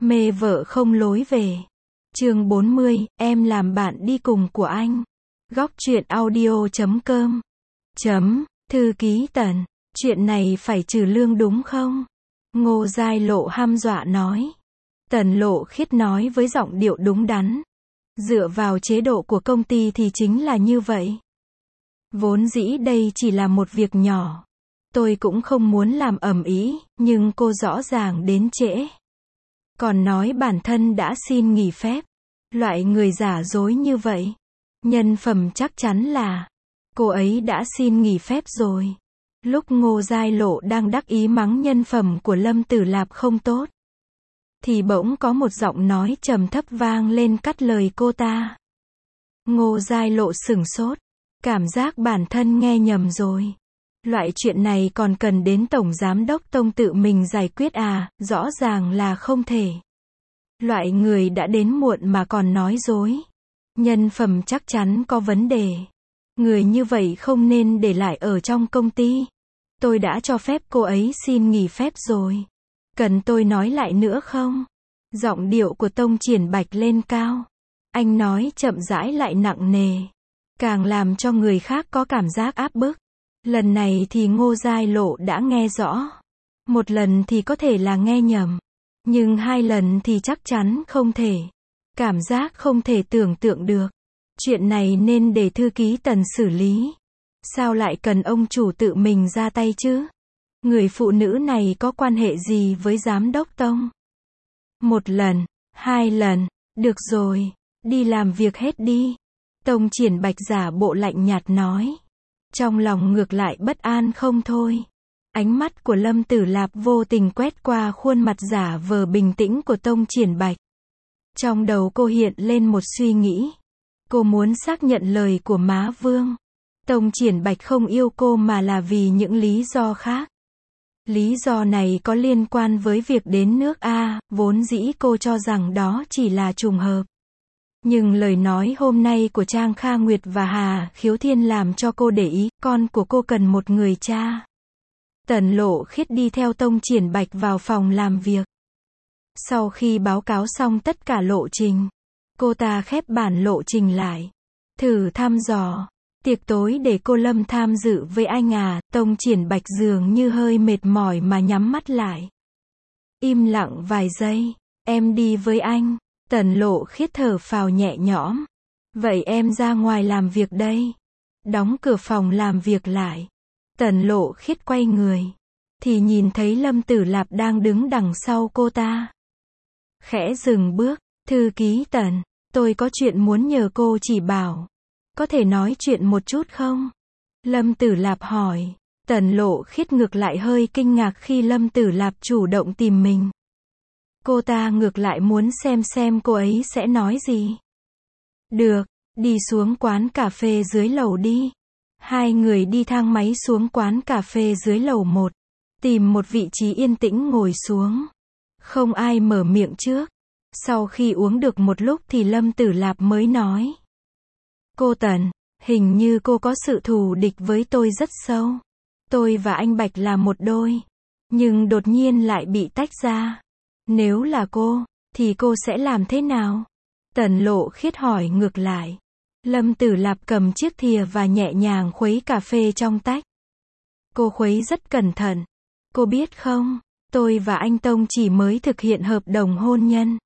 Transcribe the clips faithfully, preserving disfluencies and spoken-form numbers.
Mê vợ không lối về. Chương bốn mươi, em làm bạn đi cùng của anh. Góc truyện audio chấm com. Chấm, thư ký Tần. Chuyện này phải trừ lương đúng không? Ngô Giai Lộ hăm dọa nói. Tần Lộ Khiết nói với giọng điệu đúng đắn. Dựa vào chế độ của công ty thì chính là như vậy. Vốn dĩ đây chỉ là một việc nhỏ. Tôi cũng không muốn làm ầm ĩ, nhưng cô rõ ràng đến trễ. Còn nói bản thân đã xin nghỉ phép. Loại người giả dối như vậy. Nhân phẩm chắc chắn là cô ấy đã xin nghỉ phép rồi. Lúc Ngô Giai Lộ đang đắc ý mắng nhân phẩm của Lâm Tử Lạp không tốt, thì bỗng có một giọng nói trầm thấp vang lên cắt lời cô ta. Ngô Giai Lộ sửng sốt. Cảm giác bản thân nghe nhầm rồi. Loại chuyện này còn cần đến Tổng Giám đốc Tông tự mình giải quyết à, rõ ràng là không thể. Loại người đã đến muộn mà còn nói dối. Nhân phẩm chắc chắn có vấn đề. Người như vậy không nên để lại ở trong công ty. Tôi đã cho phép cô ấy xin nghỉ phép rồi. Cần tôi nói lại nữa không? Giọng điệu của Tông Triển Bạch lên cao. Anh nói chậm rãi lại nặng nề. Càng làm cho người khác có cảm giác áp bức. Lần này thì Ngô Giai Lộ đã nghe rõ. Một lần thì có thể là nghe nhầm. Nhưng hai lần thì chắc chắn không thể. Cảm giác không thể tưởng tượng được. Chuyện này nên để thư ký Tần xử lý. Sao lại cần ông chủ tự mình ra tay chứ? Người phụ nữ này có quan hệ gì với giám đốc Tông? Một lần, hai lần, được rồi, đi làm việc hết đi. Tông Triển Bạch giả bộ lạnh nhạt nói. Trong lòng ngược lại bất an không thôi. Ánh mắt của Lâm Tử Lạp vô tình quét qua khuôn mặt giả vờ bình tĩnh của Tông Triển Bạch. Trong đầu cô hiện lên một suy nghĩ. Cô muốn xác nhận lời của má Vương. Tông Triển Bạch không yêu cô mà là vì những lý do khác. Lý do này có liên quan với việc đến nước A, vốn dĩ cô cho rằng đó chỉ là trùng hợp. Nhưng lời nói hôm nay của Trang Kha Nguyệt và Hà Khiếu Thiên làm cho cô để ý, con của cô cần một người cha. Tần Lộ Khiết đi theo Tông Triển Bạch vào phòng làm việc. Sau khi báo cáo xong tất cả lộ trình, cô ta khép bản lộ trình lại. Thử thăm dò. Tiệc tối để cô Lâm tham dự với anh à, Tông Triển Bạch dường như hơi mệt mỏi mà nhắm mắt lại. Im lặng vài giây. Em đi với anh. Tần Lộ Khiết thở phào nhẹ nhõm. Vậy em ra ngoài làm việc đây. Đóng cửa phòng làm việc lại. Tần Lộ Khiết quay người. Thì nhìn thấy Lâm Tử Lạp đang đứng đằng sau cô ta. Khẽ dừng bước. Thư ký Tần, tôi có chuyện muốn nhờ cô chỉ bảo. Có thể nói chuyện một chút không? Lâm Tử Lạp hỏi. Tần Lộ Khiết ngược lại hơi kinh ngạc khi Lâm Tử Lạp chủ động tìm mình. Cô ta ngược lại muốn xem xem cô ấy sẽ nói gì. Được, đi xuống quán cà phê dưới lầu đi. Hai người đi thang máy xuống quán cà phê dưới lầu một. Tìm một vị trí yên tĩnh ngồi xuống. Không ai mở miệng trước. Sau khi uống được một lúc thì Lâm Tử Lạp mới nói. Cô Tần, hình như cô có sự thù địch với tôi rất sâu. Tôi và anh Bạch là một đôi. Nhưng đột nhiên lại bị tách ra. Nếu là cô, thì cô sẽ làm thế nào? Tần Lộ Khiết hỏi ngược lại. Lâm Tử Lạp cầm chiếc thìa và nhẹ nhàng khuấy cà phê trong tách. Cô khuấy rất cẩn thận. Cô biết không, tôi và anh Tông chỉ mới thực hiện hợp đồng hôn nhân.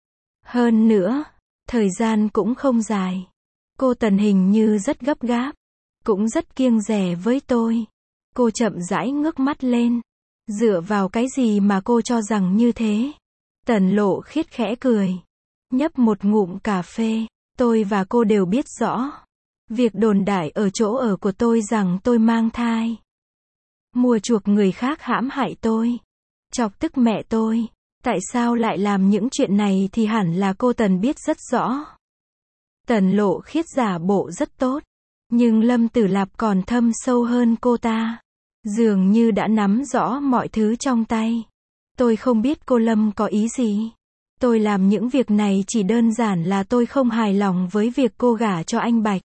Hơn nữa, thời gian cũng không dài. Cô Tần hình như rất gấp gáp. Cũng rất kiêng dè với tôi. Cô chậm rãi ngước mắt lên. Dựa vào cái gì mà cô cho rằng như thế? Tần Lộ Khiết khẽ cười. Nhấp một ngụm cà phê. Tôi và cô đều biết rõ. Việc đồn đại ở chỗ ở của tôi rằng tôi mang thai. Mua chuộc người khác hãm hại tôi. Chọc tức mẹ tôi. Tại sao lại làm những chuyện này thì hẳn là cô Tần biết rất rõ. Tần Lộ Khiết giả bộ rất tốt. Nhưng Lâm Tử Lạp còn thâm sâu hơn cô ta. Dường như đã nắm rõ mọi thứ trong tay. Tôi không biết cô Lâm có ý gì. Tôi làm những việc này chỉ đơn giản là tôi không hài lòng với việc cô gả cho anh Bạch.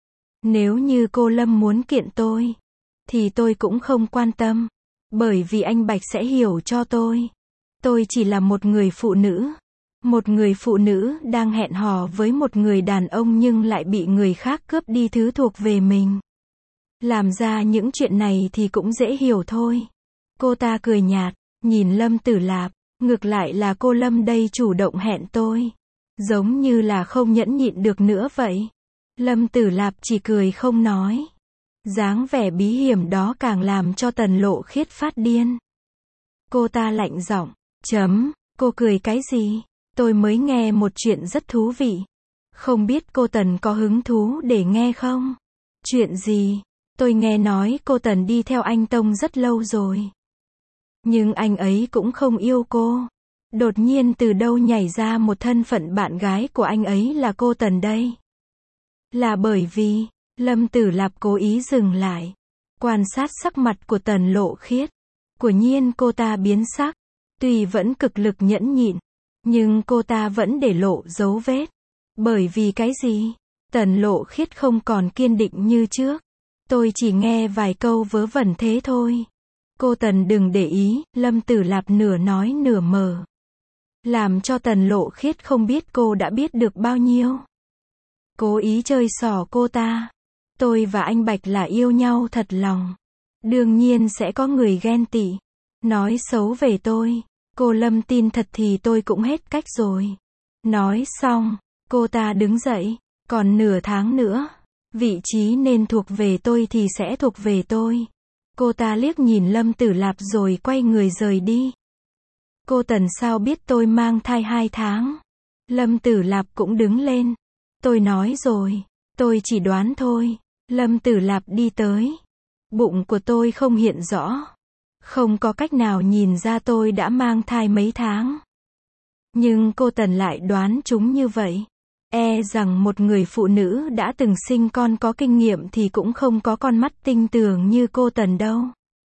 Nếu như cô Lâm muốn kiện tôi, thì tôi cũng không quan tâm. Bởi vì anh Bạch sẽ hiểu cho tôi. Tôi chỉ là một người phụ nữ. Một người phụ nữ đang hẹn hò với một người đàn ông nhưng lại bị người khác cướp đi thứ thuộc về mình. Làm ra những chuyện này thì cũng dễ hiểu thôi. Cô ta cười nhạt, nhìn Lâm Tử Lạp, ngược lại là cô Lâm đây chủ động hẹn tôi. Giống như là không nhẫn nhịn được nữa vậy. Lâm Tử Lạp chỉ cười không nói. Dáng vẻ bí hiểm đó càng làm cho Tần Lộ Khiết phát điên. Cô ta lạnh giọng, chấm, cô cười cái gì? Tôi mới nghe một chuyện rất thú vị. Không biết cô Tần có hứng thú để nghe không? Chuyện gì? Tôi nghe nói cô Tần đi theo anh Tông rất lâu rồi. Nhưng anh ấy cũng không yêu cô. Đột nhiên từ đâu nhảy ra một thân phận bạn gái của anh ấy là cô Tần đây. Là bởi vì, Lâm Tử Lạp cố ý dừng lại. Quan sát sắc mặt của Tần Lộ Khiết. Quả nhiên cô ta biến sắc. Tuy vẫn cực lực nhẫn nhịn. Nhưng cô ta vẫn để lộ dấu vết. Bởi vì cái gì? Tần Lộ Khiết không còn kiên định như trước. Tôi chỉ nghe vài câu vớ vẩn thế thôi. Cô Tần đừng để ý, Lâm Tử Lạp nửa nói nửa mờ. Làm cho Tần Lộ Khiết không biết cô đã biết được bao nhiêu. Cố ý chơi xỏ cô ta. Tôi và anh Bạch là yêu nhau thật lòng. Đương nhiên sẽ có người ghen tị. Nói xấu về tôi. Cô Lâm tin thật thì tôi cũng hết cách rồi. Nói xong, cô ta đứng dậy. Còn nửa tháng nữa, vị trí nên thuộc về tôi thì sẽ thuộc về tôi. Cô ta liếc nhìn Lâm Tử Lạp rồi quay người rời đi. Cô Tần sao biết tôi mang thai hai tháng? Lâm Tử Lạp cũng đứng lên. Tôi nói rồi, tôi chỉ đoán thôi. Lâm Tử Lạp đi tới. Bụng của tôi không hiện rõ. Không có cách nào nhìn ra tôi đã mang thai mấy tháng. Nhưng cô Tần lại đoán chúng như vậy. E rằng một người phụ nữ đã từng sinh con có kinh nghiệm thì cũng không có con mắt tinh tường như cô Tần đâu.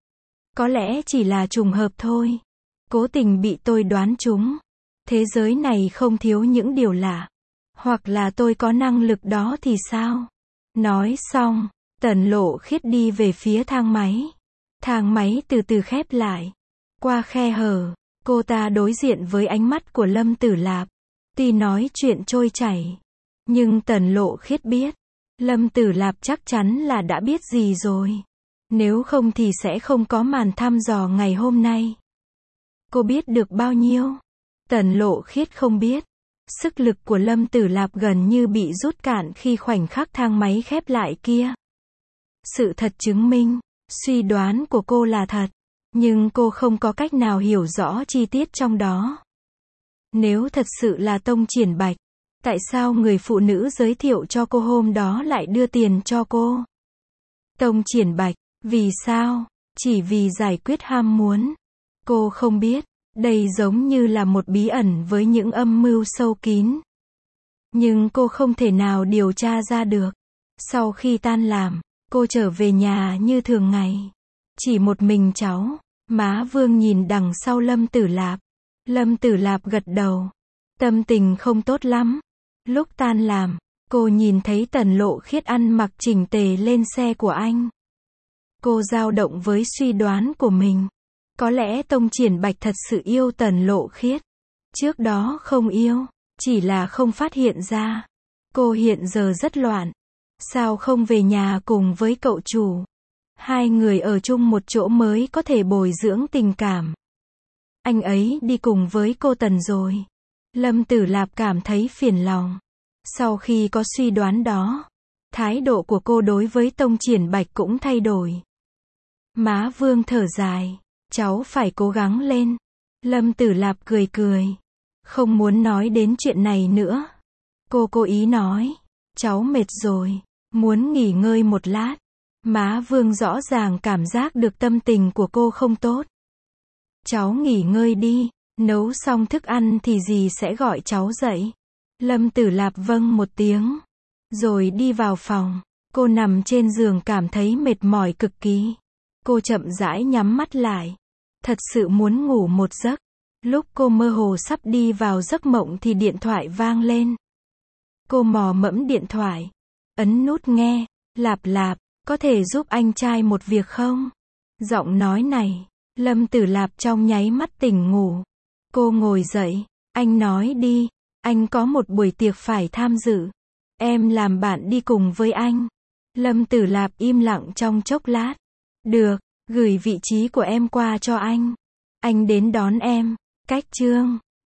Có lẽ chỉ là trùng hợp thôi. Cố tình bị tôi đoán trúng. Thế giới này không thiếu những điều lạ. Hoặc là tôi có năng lực đó thì sao? Nói xong, Tần Lộ Khiết đi về phía thang máy. Thang máy từ từ khép lại. Qua khe hở, cô ta đối diện với ánh mắt của Lâm Tử Lạp. Tuy nói chuyện trôi chảy, nhưng Tần Lộ Khiết biết, Lâm Tử Lạp chắc chắn là đã biết gì rồi. Nếu không thì sẽ không có màn thăm dò ngày hôm nay. Cô biết được bao nhiêu? Tần Lộ Khiết không biết. Sức lực của Lâm Tử Lạp gần như bị rút cạn khi khoảnh khắc thang máy khép lại kia. Sự thật chứng minh, suy đoán của cô là thật, nhưng cô không có cách nào hiểu rõ chi tiết trong đó. Nếu thật sự là Tông Triển Bạch, tại sao người phụ nữ giới thiệu cho cô hôm đó lại đưa tiền cho cô? Tông Triển Bạch, vì sao? Chỉ vì giải quyết ham muốn. Cô không biết, đây giống như là một bí ẩn với những âm mưu sâu kín. Nhưng cô không thể nào điều tra ra được. Sau khi tan làm, cô trở về nhà như thường ngày. Chỉ một mình cháu. Má Vương nhìn đằng sau Lâm Tử Lạp. Lâm Tử Lạp gật đầu. Tâm tình không tốt lắm. Lúc tan làm, cô nhìn thấy Tần Lộ Khiết ăn mặc chỉnh tề lên xe của anh. Cô dao động với suy đoán của mình. Có lẽ Tông Triển Bạch thật sự yêu Tần Lộ Khiết. Trước đó không yêu, chỉ là không phát hiện ra. Cô hiện giờ rất loạn. Sao không về nhà cùng với cậu chủ? Hai người ở chung một chỗ mới có thể bồi dưỡng tình cảm. Anh ấy đi cùng với cô Tần rồi. Lâm Tử Lạp cảm thấy phiền lòng. Sau khi có suy đoán đó, thái độ của cô đối với Tông Triển Bạch cũng thay đổi. Má Vương thở dài. Cháu phải cố gắng lên. Lâm Tử Lạp cười cười. Không muốn nói đến chuyện này nữa. Cô cố ý nói. Cháu mệt rồi. Muốn nghỉ ngơi một lát. Má Vương rõ ràng cảm giác được tâm tình của cô không tốt. Cháu nghỉ ngơi đi. Nấu xong thức ăn thì dì sẽ gọi cháu dậy. Lâm Tử Lạp vâng một tiếng. Rồi đi vào phòng. Cô nằm trên giường cảm thấy mệt mỏi cực kỳ. Cô chậm rãi nhắm mắt lại. Thật sự muốn ngủ một giấc. Lúc cô mơ hồ sắp đi vào giấc mộng thì điện thoại vang lên. Cô mò mẫm điện thoại. Ấn nút nghe. Lạp Lạp, có thể giúp anh trai một việc không? Giọng nói này, Lâm Tử Lạp trong nháy mắt tỉnh ngủ. Cô ngồi dậy. Anh nói đi. Anh có một buổi tiệc phải tham dự. Em làm bạn đi cùng với anh. Lâm Tử Lạp im lặng trong chốc lát. Được, gửi vị trí của em qua cho anh. Anh đến đón em. Cách chương